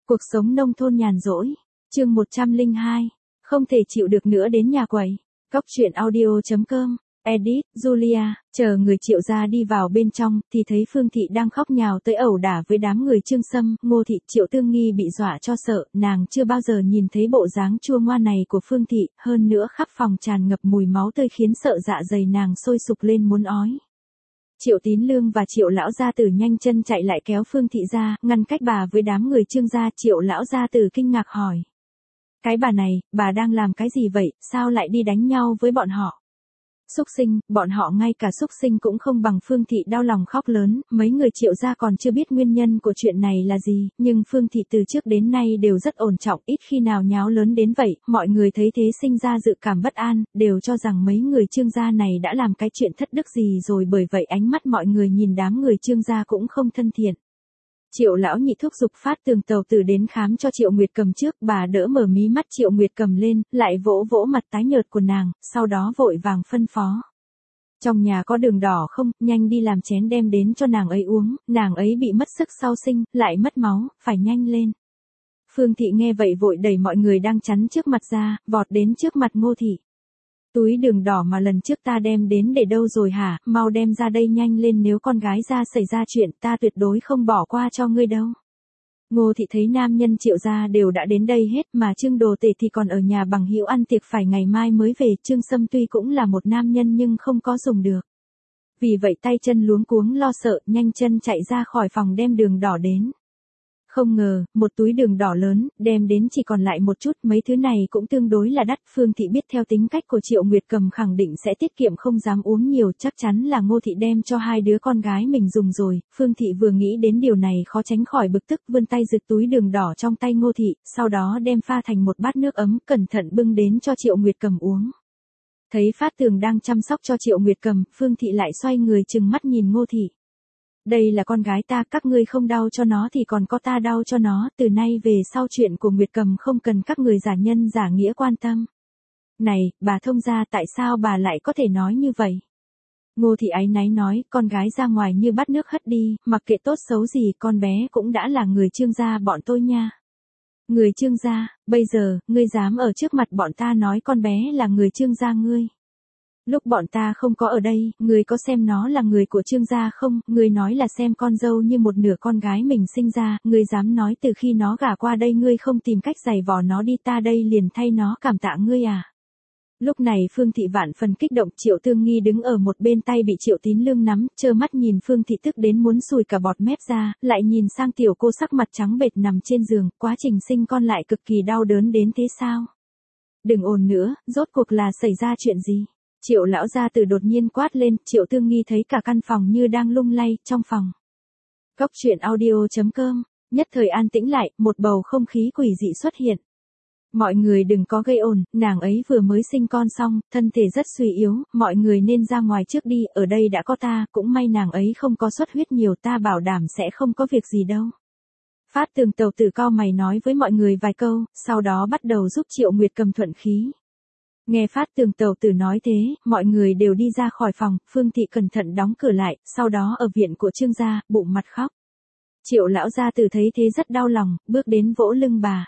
Cuộc sống nông thôn nhàn rỗi. Chương 102. Không thể chịu được nữa đến nhà quầy. Cóc truyện audio.com. Edit, Julia. Chờ người Triệu gia đi vào bên trong, thì thấy Phương Thị đang khóc nhào tới ẩu đả với đám người Trương Sâm, Ngô Thị. Triệu Tương Nghi bị dọa cho sợ, nàng chưa bao giờ nhìn thấy bộ dáng chua ngoa này của Phương Thị, hơn nữa khắp phòng tràn ngập mùi máu tươi khiến sợ dạ dày nàng sôi sục lên muốn ói. Triệu Tín Lương và Triệu lão gia tử nhanh chân chạy lại kéo Phương Thị ra, ngăn cách bà với đám người Trương gia. Triệu lão gia tử kinh ngạc hỏi: cái bà này, bà đang làm cái gì vậy, sao lại đi đánh nhau với bọn họ? Xúc sinh, bọn họ ngay cả xúc sinh cũng không bằng. Phương Thị đau lòng khóc lớn, mấy người Triệu gia còn chưa biết nguyên nhân của chuyện này là gì, nhưng Phương Thị từ trước đến nay đều rất ổn trọng, ít khi nào nháo lớn đến vậy. Mọi người thấy thế sinh ra dự cảm bất an, đều cho rằng mấy người Trương gia này đã làm cái chuyện thất đức gì rồi, bởi vậy ánh mắt mọi người nhìn đám người Trương gia cũng không thân thiện. Triệu lão nhị thúc giục Phát Tường tàu tử đến khám cho Triệu Nguyệt Cầm trước, bà đỡ mở mí mắt Triệu Nguyệt Cầm lên, lại vỗ vỗ mặt tái nhợt của nàng, sau đó vội vàng phân phó: trong nhà có đường đỏ không, nhanh đi làm chén đem đến cho nàng ấy uống, nàng ấy bị mất sức sau sinh, lại mất máu, phải nhanh lên. Phương Thị nghe vậy vội đẩy mọi người đang chắn trước mặt ra, vọt đến trước mặt Ngô Thị. Túi đường đỏ mà lần trước ta đem đến để đâu rồi hả, mau đem ra đây nhanh lên, nếu con gái ra xảy ra chuyện ta tuyệt đối không bỏ qua cho ngươi đâu. Ngô Thị thấy nam nhân Triệu gia đều đã đến đây hết, mà Trương Đồ Tể thì còn ở nhà bằng hữu ăn tiệc, phải ngày mai mới về. Trương Sâm tuy cũng là một nam nhân nhưng không có dùng được. Vì vậy tay chân luống cuống lo sợ, nhanh chân chạy ra khỏi phòng đem đường đỏ đến. Không ngờ, một túi đường đỏ lớn, đem đến chỉ còn lại một chút, mấy thứ này cũng tương đối là đắt. Phương Thị biết theo tính cách của Triệu Nguyệt Cầm khẳng định sẽ tiết kiệm, không dám uống nhiều, chắc chắn là Ngô Thị đem cho hai đứa con gái mình dùng rồi. Phương Thị vừa nghĩ đến điều này khó tránh khỏi bực tức, vươn tay giật túi đường đỏ trong tay Ngô Thị, sau đó đem pha thành một bát nước ấm, cẩn thận bưng đến cho Triệu Nguyệt Cầm uống. Thấy Phát Tường đang chăm sóc cho Triệu Nguyệt Cầm, Phương Thị lại xoay người trừng mắt nhìn Ngô Thị. Đây là con gái ta, các ngươi không đau cho nó thì còn có ta đau cho nó, từ nay về sau chuyện của Nguyệt Cầm không cần các người giả nhân giả nghĩa quan tâm. Này, bà thông gia, tại sao bà lại có thể nói như vậy? Ngô Thị áy náy nói, con gái ra ngoài như bắt nước hất đi, mặc kệ tốt xấu gì, con bé cũng đã là người Trương gia bọn tôi nha. Người Trương gia, bây giờ, ngươi dám ở trước mặt bọn ta nói con bé là người Trương gia ngươi? Lúc bọn ta không có ở đây, ngươi có xem nó là người của Trương gia không? Ngươi nói là xem con dâu như một nửa con gái mình sinh ra, ngươi dám nói từ khi nó gả qua đây ngươi không tìm cách giày vò nó đi, ta đây liền thay nó cảm tạ ngươi à? Lúc này Phương Thị vạn phần kích động, Triệu Tương Nghi đứng ở một bên tay bị Triệu Tín Lương nắm, trơ mắt nhìn Phương Thị tức đến muốn sùi cả bọt mép ra, lại nhìn sang tiểu cô sắc mặt trắng bệch nằm trên giường, quá trình sinh con lại cực kỳ đau đớn đến thế sao? Đừng ồn nữa, rốt cuộc là xảy ra chuyện gì? Triệu lão gia tử đột nhiên quát lên. Triệu Tương Nghi thấy cả căn phòng như đang lung lay. Trong phòng Cóc truyện audio.com, nhất thời an tĩnh lại, một bầu không khí quỷ dị xuất hiện. Mọi người đừng có gây ồn, nàng ấy vừa mới sinh con xong, thân thể rất suy yếu, mọi người nên ra ngoài trước đi, ở đây đã có ta, cũng may nàng ấy không có xuất huyết nhiều, ta bảo đảm sẽ không có việc gì đâu. Phát Tường tàu tử cau mày nói với mọi người vài câu, sau đó bắt đầu giúp Triệu Nguyệt Cầm thuận khí. Nghe Phát Tường tàu tử nói thế, mọi người đều đi ra khỏi phòng, Phương Thị cẩn thận đóng cửa lại, sau đó ở viện của Trương gia, bụng mặt khóc. Triệu lão gia tử thấy thế rất đau lòng, bước đến vỗ lưng bà.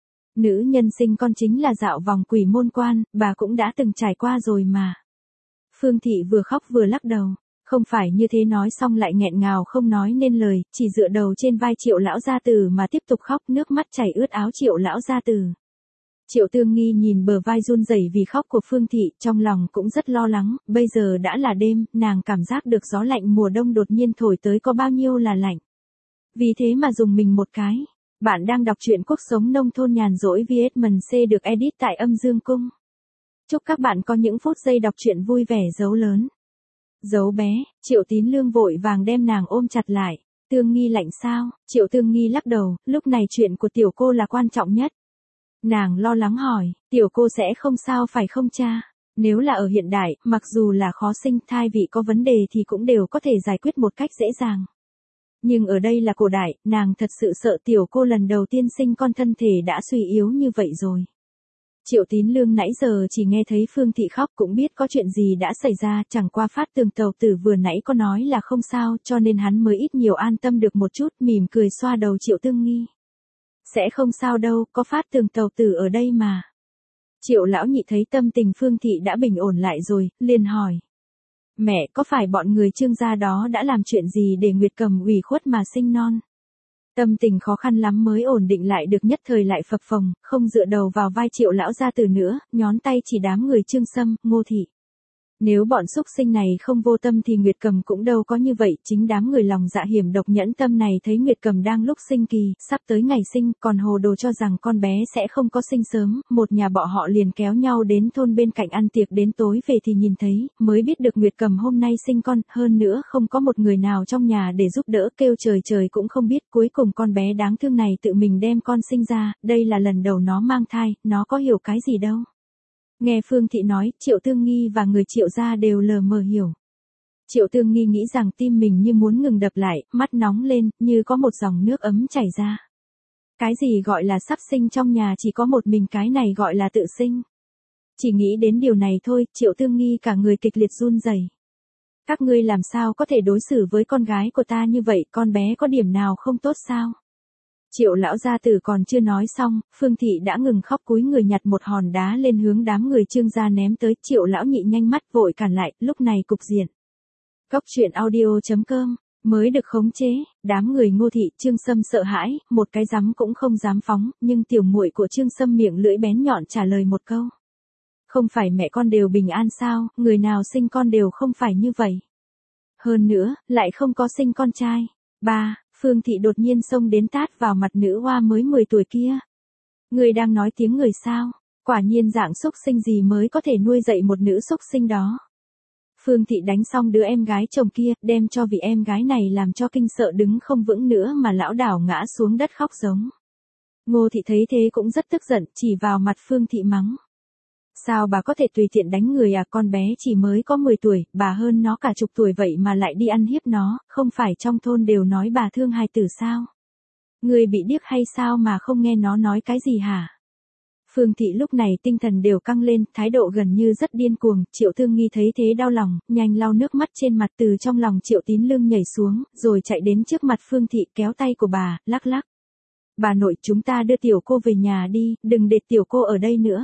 Nữ nhân sinh con chính là dạo vòng quỷ môn quan, bà cũng đã từng trải qua rồi mà. Phương Thị vừa khóc vừa lắc đầu. Không phải như thế, nói xong lại nghẹn ngào không nói nên lời, chỉ dựa đầu trên vai Triệu lão gia tử mà tiếp tục khóc, nước mắt chảy ướt áo Triệu lão gia tử. Triệu Tương Nghi nhìn bờ vai run rẩy vì khóc của Phương Thị, trong lòng cũng rất lo lắng, bây giờ đã là đêm, nàng cảm giác được gió lạnh mùa đông đột nhiên thổi tới có bao nhiêu là lạnh. Vì thế mà dùng mình một cái. Bạn đang đọc truyện Cuộc sống nông thôn nhàn rỗi VSMC được edit tại Âm Dương Cung. Chúc các bạn có những phút giây đọc truyện vui vẻ. Dấu lớn, dấu bé. Triệu Tín Lương vội vàng đem nàng ôm chặt lại. Tương Nghi lạnh sao? Triệu Tương Nghi lắc đầu, lúc này chuyện của tiểu cô là quan trọng nhất. Nàng lo lắng hỏi, tiểu cô sẽ không sao phải không cha? Nếu là ở hiện đại, mặc dù là khó sinh, thai vị có vấn đề thì cũng đều có thể giải quyết một cách dễ dàng. Nhưng ở đây là cổ đại, nàng thật sự sợ tiểu cô lần đầu tiên sinh con thân thể đã suy yếu như vậy rồi. Triệu Tín Lương nãy giờ chỉ nghe thấy Phương Thị khóc cũng biết có chuyện gì đã xảy ra, chẳng qua Phát Tường tàu tử vừa nãy có nói là không sao, cho nên hắn mới ít nhiều an tâm được một chút, mỉm cười xoa đầu Triệu Tương Nghi. Sẽ không sao đâu, có Phát Tường tàu tử ở đây mà. Triệu lão nhị thấy tâm tình Phương Thị đã bình ổn lại rồi, liền hỏi. Mẹ, có phải bọn người Trương gia đó đã làm chuyện gì để Nguyệt Cầm ủy khuất mà sinh non? Tâm tình khó khăn lắm mới ổn định lại được, nhất thời lại phập phồng, không dựa đầu vào vai Triệu lão gia tử nữa, nhón tay chỉ đám người Trương Sâm, Ngô Thị. Nếu bọn xúc sinh này không vô tâm thì Nguyệt Cầm cũng đâu có như vậy, chính đám người lòng dạ hiểm độc nhẫn tâm này thấy Nguyệt Cầm đang lúc sinh kỳ, sắp tới ngày sinh, còn hồ đồ cho rằng con bé sẽ không có sinh sớm, một nhà bọn họ liền kéo nhau đến thôn bên cạnh ăn tiệc, đến tối về thì nhìn thấy, mới biết được Nguyệt Cầm hôm nay sinh con, hơn nữa không có một người nào trong nhà để giúp đỡ, kêu trời trời cũng không biết, cuối cùng con bé đáng thương này tự mình đem con sinh ra, đây là lần đầu nó mang thai, nó có hiểu cái gì đâu. Nghe Phương Thị nói, Triệu Tương Nghi và người Triệu gia đều lờ mờ hiểu. Triệu Tương Nghi nghĩ rằng tim mình như muốn ngừng đập lại, mắt nóng lên, như có một dòng nước ấm chảy ra. Cái gì gọi là sắp sinh trong nhà chỉ có một mình, cái này gọi là tự sinh. Chỉ nghĩ đến điều này thôi, Triệu Tương Nghi cả người kịch liệt run rẩy. Các ngươi làm sao có thể đối xử với con gái của ta như vậy, con bé có điểm nào không tốt sao? Triệu lão gia tử còn chưa nói xong, Phương Thị đã ngừng khóc, cúi người nhặt một hòn đá lên hướng đám người Trương gia ném tới. Triệu lão nhị nhanh mắt vội cản lại, lúc này cục diện. Góc truyện audio.com mới được khống chế, đám người Ngô Thị, Trương Sâm sợ hãi, một cái dám cũng không dám phóng, nhưng tiểu muội của Trương Sâm miệng lưỡi bén nhọn trả lời một câu. Không phải mẹ con đều bình an sao, người nào sinh con đều không phải như vậy. Hơn nữa, lại không có sinh con trai. Ba, Phương Thị đột nhiên xông đến tát vào mặt nữ hoa mới 10 tuổi kia. Người đang nói tiếng người sao? Quả nhiên dạng xúc sinh gì mới có thể nuôi dạy một nữ xúc sinh đó. Phương Thị đánh xong đứa em gái chồng kia, đem cho vị em gái này làm cho kinh sợ đứng không vững nữa mà lão đảo ngã xuống đất khóc giống. Ngô Thị thấy thế cũng rất tức giận, chỉ vào mặt Phương Thị mắng. Sao bà có thể tùy tiện đánh người à, con bé chỉ mới có 10 tuổi, bà hơn nó cả chục tuổi vậy mà lại đi ăn hiếp nó, không phải trong thôn đều nói bà thương hài tử sao? Người bị điếc hay sao mà không nghe nó nói cái gì hả? Phương Thị lúc này tinh thần đều căng lên, thái độ gần như rất điên cuồng, Triệu Tương Nghi thấy thế đau lòng, nhanh lau nước mắt trên mặt, từ trong lòng Triệu Tín Lương nhảy xuống, rồi chạy đến trước mặt Phương Thị kéo tay của bà, lắc lắc. Bà nội, chúng ta đưa tiểu cô về nhà đi, đừng để tiểu cô ở đây nữa.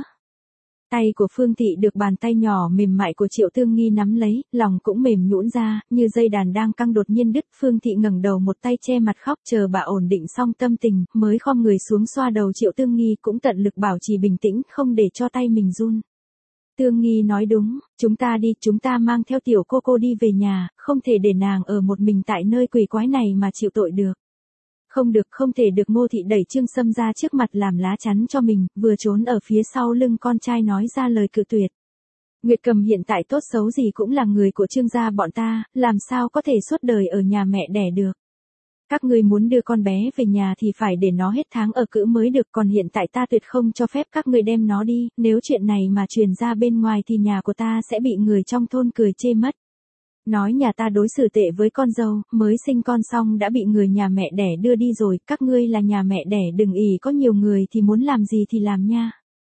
Tay của Phương Thị được bàn tay nhỏ mềm mại của Triệu Tương Nghi nắm lấy, lòng cũng mềm nhũn ra, như dây đàn đang căng đột nhiên đứt. Phương Thị ngẩng đầu một tay che mặt khóc, chờ bà ổn định xong tâm tình, mới khom người xuống xoa đầu Triệu Tương Nghi, cũng tận lực bảo trì bình tĩnh, không để cho tay mình run. Tương Nghi nói đúng, chúng ta đi, chúng ta mang theo tiểu cô đi về nhà, không thể để nàng ở một mình tại nơi quỷ quái này mà chịu tội được. Không được, không thể được. Ngô Thị đẩy Trương Sâm ra trước mặt làm lá chắn cho mình, vừa trốn ở phía sau lưng con trai nói ra lời cự tuyệt. Nguyệt Cầm hiện tại tốt xấu gì cũng là người của Trương gia bọn ta, làm sao có thể suốt đời ở nhà mẹ đẻ được. Các ngươi muốn đưa con bé về nhà thì phải để nó hết tháng ở cữ mới được, còn hiện tại ta tuyệt không cho phép các ngươi đem nó đi, nếu chuyện này mà truyền ra bên ngoài thì nhà của ta sẽ bị người trong thôn cười chê mất. Nói nhà ta đối xử tệ với con dâu, mới sinh con xong đã bị người nhà mẹ đẻ đưa đi rồi, các ngươi là nhà mẹ đẻ đừng ỷ có nhiều người thì muốn làm gì thì làm nha.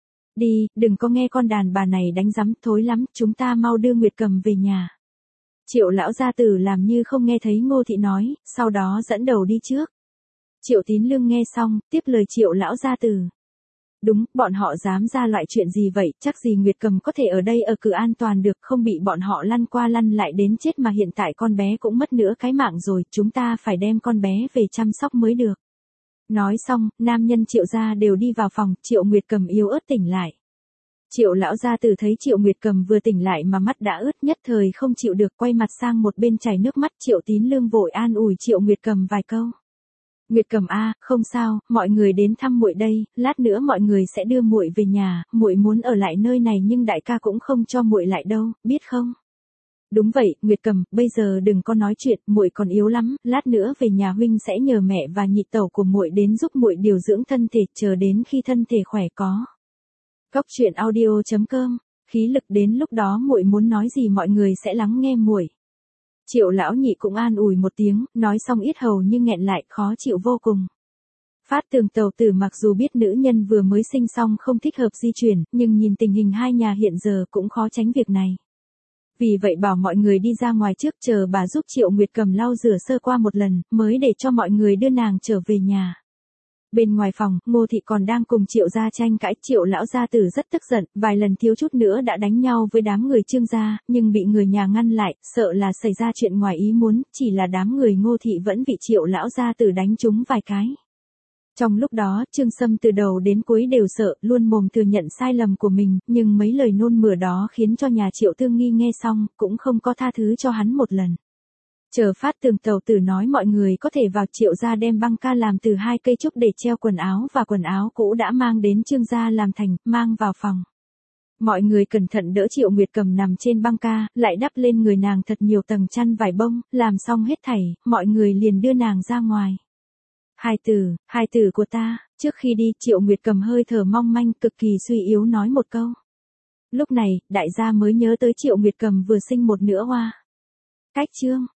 Đi, đừng có nghe con đàn bà này đánh rắm, thối lắm, chúng ta mau đưa Nguyệt Cầm về nhà. Triệu lão gia tử làm như không nghe thấy Ngô Thị nói, sau đó dẫn đầu đi trước. Triệu Tín Lương nghe xong, tiếp lời Triệu lão gia tử. Đúng, bọn họ dám ra loại chuyện gì vậy, chắc gì Nguyệt Cầm có thể ở đây ở cự an toàn được, không bị bọn họ lăn qua lăn lại đến chết, mà hiện tại con bé cũng mất nữa cái mạng rồi, chúng ta phải đem con bé về chăm sóc mới được. Nói xong, nam nhân Triệu gia đều đi vào phòng, Triệu Nguyệt Cầm yếu ớt tỉnh lại. Triệu lão gia tử thấy Triệu Nguyệt Cầm vừa tỉnh lại mà mắt đã ướt, nhất thời không chịu được, quay mặt sang một bên chảy nước mắt. Triệu Tín Lương vội an ủi Triệu Nguyệt Cầm vài câu. Nguyệt Cầm a, không sao, mọi người đến thăm muội đây, lát nữa mọi người sẽ đưa muội về nhà, muội muốn ở lại nơi này nhưng đại ca cũng không cho muội lại đâu, biết không? Đúng vậy, Nguyệt Cầm, bây giờ đừng có nói chuyện, muội còn yếu lắm, lát nữa về nhà huynh sẽ nhờ mẹ và nhị tẩu của muội đến giúp muội điều dưỡng thân thể, chờ đến khi thân thể khỏe có. Góc truyện audio.com, khí lực đến lúc đó muội muốn nói gì mọi người sẽ lắng nghe muội. Triệu lão nhị cũng an ủi một tiếng, nói xong yết hầu nhưng nghẹn lại, khó chịu vô cùng. Phát Tường tàu tử mặc dù biết nữ nhân vừa mới sinh xong không thích hợp di chuyển, nhưng nhìn tình hình hai nhà hiện giờ cũng khó tránh việc này. Vì vậy bảo mọi người đi ra ngoài trước, chờ bà giúp Triệu Nguyệt Cầm lau rửa sơ qua một lần, mới để cho mọi người đưa nàng trở về nhà. Bên ngoài phòng, Ngô Thị còn đang cùng Triệu gia tranh cãi, Triệu lão gia tử rất tức giận, vài lần thiếu chút nữa đã đánh nhau với đám người Trương gia, nhưng bị người nhà ngăn lại, sợ là xảy ra chuyện ngoài ý muốn, chỉ là đám người Ngô Thị vẫn bị Triệu lão gia tử đánh trúng vài cái. Trong lúc đó, Trương Sâm từ đầu đến cuối đều sợ, luôn mồm thừa nhận sai lầm của mình, nhưng mấy lời nôn mửa đó khiến cho nhà Triệu Thương Nghi nghe xong, cũng không có tha thứ cho hắn một lần. Chờ Phát Tường tẩu tử nói mọi người có thể vào Triệu gia đem băng ca làm từ 2 cây trúc để treo quần áo và quần áo cũ đã mang đến Trương gia làm thành, mang vào phòng. Mọi người cẩn thận đỡ Triệu Nguyệt Cầm nằm trên băng ca, lại đắp lên người nàng thật nhiều tầng chăn vải bông, làm xong hết thảy, mọi người liền đưa nàng ra ngoài. Hai tử của ta, trước khi đi Triệu Nguyệt Cầm hơi thở mong manh cực kỳ suy yếu nói một câu. Lúc này, đại gia mới nhớ tới Triệu Nguyệt Cầm vừa sinh một nữa hoa. Cách chương.